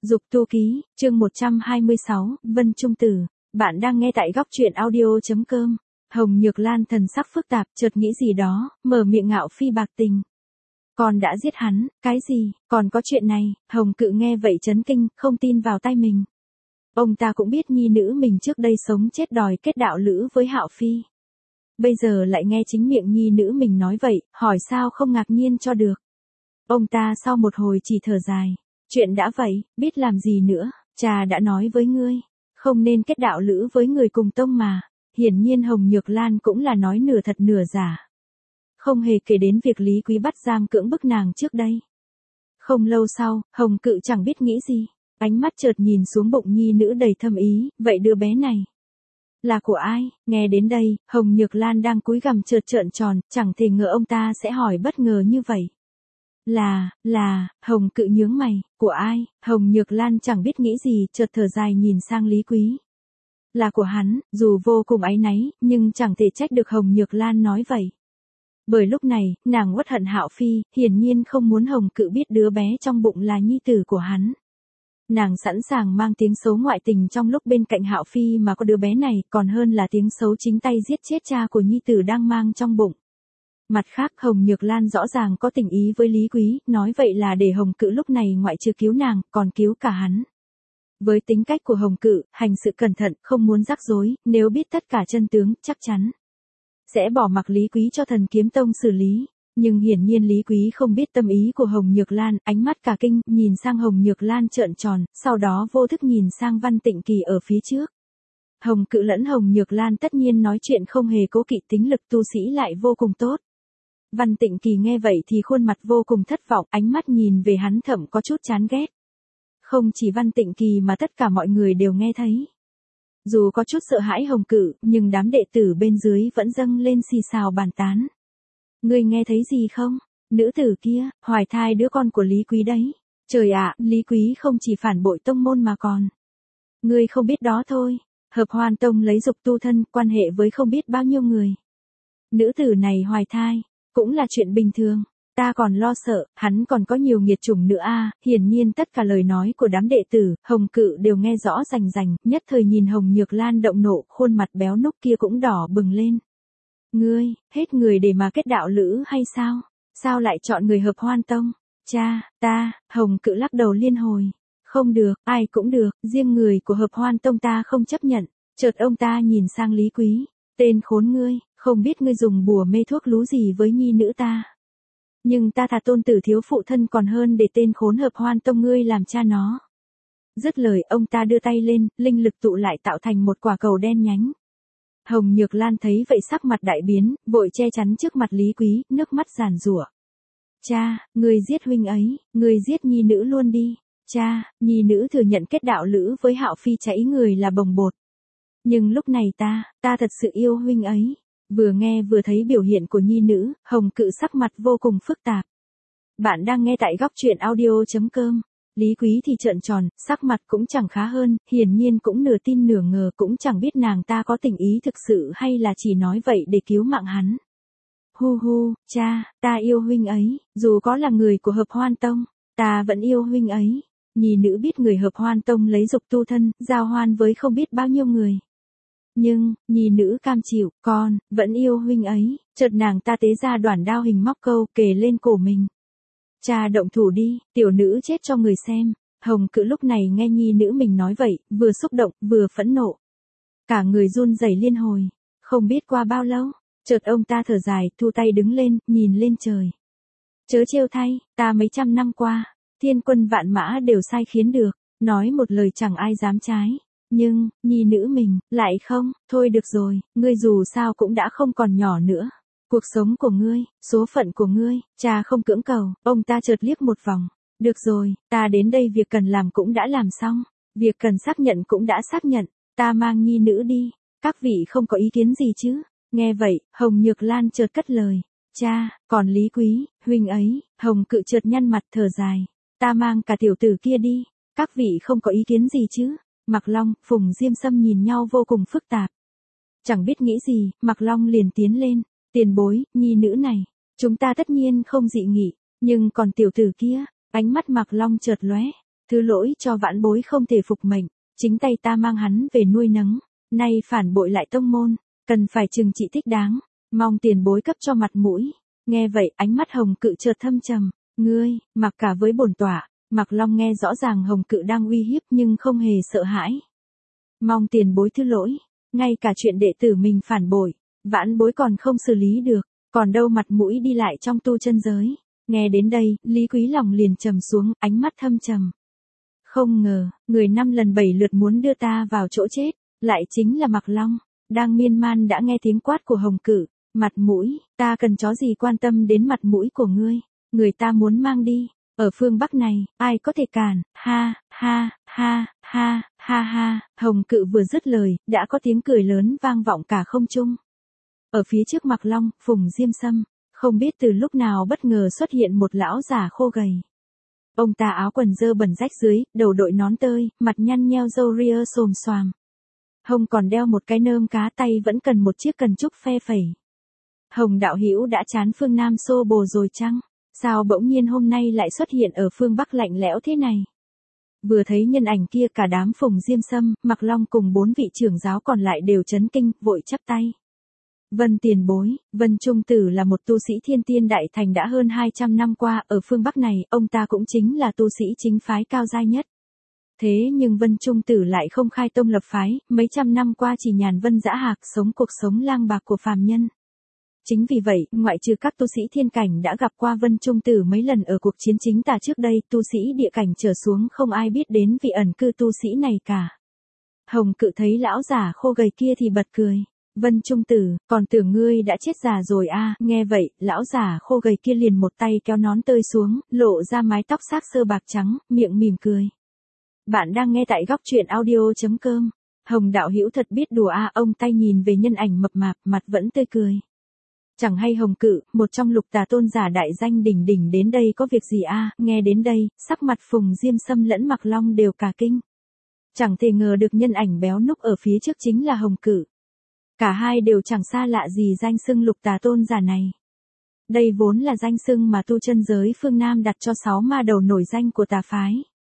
Dục tu ký, chương 126, Vân Trung Tử. Bạn đang nghe tại góc truyện audio.com. Hồng Nhược Lan thần sắc phức tạp, chợt nghĩ gì đó, mở miệng ngạo phi bạc tình. Con đã giết hắn, cái gì, còn có chuyện này. Hồng Cự nghe vậy chấn kinh, không tin vào tai mình. Ông ta cũng biết nhi nữ mình trước đây sống chết đòi kết đạo lữ với Hạo Phi. Bây giờ lại nghe chính miệng nhi nữ mình nói vậy, hỏi sao không ngạc nhiên cho được. Ông ta sau một hồi chỉ thở dài. Chuyện đã vậy, biết làm gì nữa, cha đã nói với ngươi, không nên kết đạo lữ với người cùng tông mà. Hiển nhiên Hồng Nhược Lan cũng là nói nửa thật nửa giả. Không hề kể đến việc Lý Quý bắt giam cưỡng bức nàng trước đây. Không lâu sau, Hồng Cự chẳng biết nghĩ gì, ánh mắt chợt nhìn xuống bụng nhi nữ đầy thâm ý, vậy đứa bé này là của ai? Nghe đến đây, Hồng Nhược Lan đang cúi gằm chợt trợn tròn, chẳng thể ngờ ông ta sẽ hỏi bất ngờ như vậy. Hồng Cự nhướng mày, của ai? Hồng Nhược Lan chẳng biết nghĩ gì, chợt thở dài nhìn sang Lý Quý. Là của hắn, dù vô cùng áy náy, nhưng chẳng thể trách được Hồng Nhược Lan nói vậy. Bởi lúc này, nàng uất hận Hạo Phi, hiển nhiên không muốn Hồng Cự biết đứa bé trong bụng là nhi tử của hắn. Nàng sẵn sàng mang tiếng xấu ngoại tình trong lúc bên cạnh Hạo Phi mà có đứa bé này, còn hơn là tiếng xấu chính tay giết chết cha của nhi tử đang mang trong bụng. Mặt khác, Hồng Nhược Lan rõ ràng có tình ý với Lý Quý, nói vậy là để Hồng Cự lúc này ngoại trừ cứu nàng, còn cứu cả hắn. Với tính cách của Hồng Cự, hành sự cẩn thận, không muốn rắc rối, nếu biết tất cả chân tướng, chắc chắn sẽ bỏ mặc Lý Quý cho Thần Kiếm Tông xử lý. Nhưng hiển nhiên Lý Quý không biết tâm ý của Hồng Nhược Lan, ánh mắt cả kinh, nhìn sang Hồng Nhược Lan trợn tròn, sau đó vô thức nhìn sang Văn Tịnh Kỳ ở phía trước. Hồng Cự lẫn Hồng Nhược Lan tất nhiên nói chuyện không hề cố kỵ, tính lực tu sĩ lại vô cùng tốt. Văn Tịnh Kỳ nghe vậy thì khuôn mặt vô cùng thất vọng, ánh mắt nhìn về hắn thậm có chút chán ghét. Không chỉ Văn Tịnh Kỳ mà tất cả mọi người đều nghe thấy. Dù có chút sợ hãi Hồng Cự, nhưng đám đệ tử bên dưới vẫn dâng lên xì xào bàn tán. Ngươi nghe thấy gì không? Nữ tử kia, hoài thai đứa con của Lý Quý đấy. Trời ạ, Lý Quý không chỉ phản bội tông môn mà còn. Ngươi không biết đó thôi. Hợp Hoan Tông lấy dục tu thân, quan hệ với không biết bao nhiêu người. Nữ tử này hoài thai, cũng là chuyện bình thường. Ta còn lo sợ, hắn còn có nhiều nghiệt chủng nữa a. Hiển nhiên tất cả lời nói của đám đệ tử, Hồng Cự đều nghe rõ rành rành, nhất thời nhìn Hồng Nhược Lan động nộ, khuôn mặt béo núc kia cũng đỏ bừng lên. Ngươi, hết người để mà kết đạo lữ hay sao? Sao lại chọn người Hợp Hoan Tông? Cha, ta, Hồng Cự lắc đầu liên hồi. Không được, ai cũng được, riêng người của Hợp Hoan Tông ta không chấp nhận. Chợt ông ta nhìn sang Lý Quý. Tên khốn ngươi, không biết ngươi dùng bùa mê thuốc lú gì với nhi nữ ta. Nhưng ta thà tôn tử thiếu phụ thân còn hơn để tên khốn Hợp Hoan Tông ngươi làm cha nó. Dứt lời ông ta đưa tay lên, linh lực tụ lại tạo thành một quả cầu đen nhánh. Hồng Nhược Lan thấy vậy sắc mặt đại biến, vội che chắn trước mặt Lý Quý, nước mắt giàn giụa. Cha, ngươi giết huynh ấy, ngươi giết nhi nữ luôn đi. Cha, nhi nữ thừa nhận kết đạo lữ với Hạo Phi cháy người là bồng bột. Nhưng lúc này ta thật sự yêu huynh ấy. Vừa nghe vừa thấy biểu hiện của nhi nữ, Hồng Cự sắc mặt vô cùng phức tạp. Bạn đang nghe tại góc truyện audio.com. Lý Quý thì trợn tròn, sắc mặt cũng chẳng khá hơn, hiển nhiên cũng nửa tin nửa ngờ, cũng chẳng biết nàng ta có tình ý thực sự hay là chỉ nói vậy để cứu mạng hắn. Hu hu, cha, ta yêu huynh ấy, dù có là người của Hợp Hoan Tông, ta vẫn yêu huynh ấy. Nhi nữ biết người Hợp Hoan Tông lấy dục tu thân, giao hoan với không biết bao nhiêu người. Nhưng, nhi nữ cam chịu, con, vẫn yêu huynh ấy. Chợt nàng ta tế ra đoản đao hình móc câu, kề lên cổ mình. Cha động thủ đi, tiểu nữ chết cho người xem. Hồng Cự lúc này nghe nhi nữ mình nói vậy, vừa xúc động, vừa phẫn nộ. Cả người run rẩy liên hồi. Không biết qua bao lâu, chợt ông ta thở dài, thu tay đứng lên, nhìn lên trời. Chớ trêu thay, ta mấy trăm năm qua, thiên quân vạn mã đều sai khiến được, nói một lời chẳng ai dám trái. Nhưng, nhi nữ mình, lại không, thôi được rồi, ngươi dù sao cũng đã không còn nhỏ nữa. Cuộc sống của ngươi, số phận của ngươi, cha không cưỡng cầu. Ông ta chợt liếc một vòng. Được rồi, ta đến đây việc cần làm cũng đã làm xong. Việc cần xác nhận cũng đã xác nhận. Ta mang nhi nữ đi. Các vị không có ý kiến gì chứ? Nghe vậy, Hồng Nhược Lan chợt cất lời. Cha, còn Lý Quý, huynh ấy. Hồng Cự chợt nhăn mặt thở dài. Ta mang cả tiểu tử kia đi. Các vị không có ý kiến gì chứ? Mạc Long, Phùng Diêm Sâm nhìn nhau vô cùng phức tạp. Chẳng biết nghĩ gì, Mạc Long liền tiến lên. Tiền bối, nhi nữ này, chúng ta tất nhiên không dị nghị, nhưng còn tiểu tử kia, ánh mắt Mạc Long chợt lóe. Thứ lỗi cho vãn bối không thể phục mệnh, chính tay ta mang hắn về nuôi nấng, nay phản bội lại tông môn, cần phải trừng trị thích đáng, mong tiền bối cấp cho mặt mũi. Nghe vậy, ánh mắt Hồng Cự chợt thâm trầm, ngươi, mặc cả với bổn tọa. Mạc Long nghe rõ ràng Hồng Cự đang uy hiếp nhưng không hề sợ hãi. Mong tiền bối thứ lỗi, ngay cả chuyện đệ tử mình phản bội, vãn bối còn không xử lý được, còn đâu mặt mũi đi lại trong tu chân giới. Nghe đến đây, Lý Quý lòng liền trầm xuống, ánh mắt thâm trầm. Không ngờ, người 5 lần 7 lượt muốn đưa ta vào chỗ chết, lại chính là Mạc Long. Đang miên man đã nghe tiếng quát của Hồng Cự, mặt mũi, ta cần chó gì quan tâm đến mặt mũi của ngươi, người ta muốn mang đi. Ở phương Bắc này, ai có thể cản, ha, ha, ha, ha, ha ha, Hồng Cự vừa dứt lời, đã có tiếng cười lớn vang vọng cả không trung. Ở phía trước Mạc Long, Phùng Diêm Sâm, không biết từ lúc nào bất ngờ xuất hiện một lão già khô gầy. Ông ta áo quần dơ bẩn rách dưới, đầu đội nón tơi, mặt nhăn nheo râu ria xồm xoàm. Hông còn đeo một cái nơm cá, tay vẫn cần một chiếc cần trúc phe phẩy. Hồng đạo hữu đã chán phương Nam xô bồ rồi chăng? Sao bỗng nhiên hôm nay lại xuất hiện ở phương Bắc lạnh lẽo thế này? Vừa thấy nhân ảnh kia, cả đám Phùng Diêm Sâm, Mạc Long cùng 4 vị trưởng giáo còn lại đều chấn kinh, vội chắp tay. Vân tiền bối, Vân Trung Tử là một tu sĩ thiên tiên đại thành đã hơn 200 năm qua, ở phương Bắc này, ông ta cũng chính là tu sĩ chính phái cao giai nhất. Thế nhưng Vân Trung Tử lại không khai tông lập phái, mấy trăm năm qua chỉ nhàn vân dã hạc, sống cuộc sống lang bạc của phàm nhân. Chính vì vậy, ngoại trừ các tu sĩ thiên cảnh đã gặp qua Vân Trung Tử mấy lần ở cuộc chiến chính tà trước đây, tu sĩ địa cảnh trở xuống không ai biết đến vị ẩn cư tu sĩ này cả. Hồng Cự thấy lão già khô gầy kia thì bật cười. Vân Trung Tử, còn tưởng ngươi đã chết già rồi à? Nghe vậy, lão già khô gầy kia liền một tay kéo nón tơi xuống, lộ ra mái tóc xác xơ bạc trắng, miệng mỉm cười. Bạn đang nghe tại góc truyện audio.com. Hồng đạo hữu thật biết đùa à? Ông tay nhìn về nhân ảnh mập mạp, mặt vẫn tươi cười. Chẳng hay Hồng Cự, một trong lục tà tôn giả đại danh đỉnh đỉnh đến đây có việc gì à? Nghe đến đây, sắc mặt Phùng Diêm Sâm lẫn Mạc Long đều cả kinh. Chẳng thể ngờ được nhân ảnh béo núc ở phía trước chính là Hồng Cự. Cả hai đều chẳng xa lạ gì danh xưng lục tà tôn giả này. Đây vốn là danh xưng mà tu chân giới phương Nam đặt cho 6 ma đầu nổi danh của tà phái.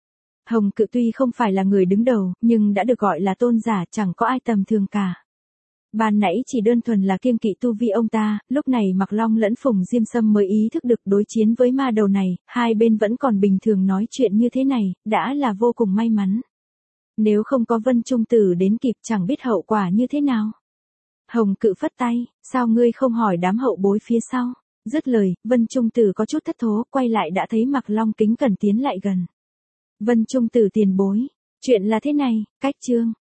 Hồng Cự tuy không phải là người đứng đầu, nhưng đã được gọi là tôn giả, chẳng có ai tầm thường cả. Ban nãy chỉ đơn thuần là kiêng kỵ tu vi ông ta, lúc này Mạc Long lẫn Phùng Diêm Sâm mới ý thức được đối chiến với ma đầu này, hai bên vẫn còn bình thường nói chuyện như thế này, đã là vô cùng may mắn. Nếu không có Vân Trung Tử đến kịp chẳng biết hậu quả như thế nào. Hồng Cự phất tay, sao ngươi không hỏi đám hậu bối phía sau? Dứt lời, Vân Trung Tử có chút thất thố, quay lại đã thấy Mạc Long kính cẩn tiến lại gần. Vân Trung Tử tiền bối, chuyện là thế này, cách chương.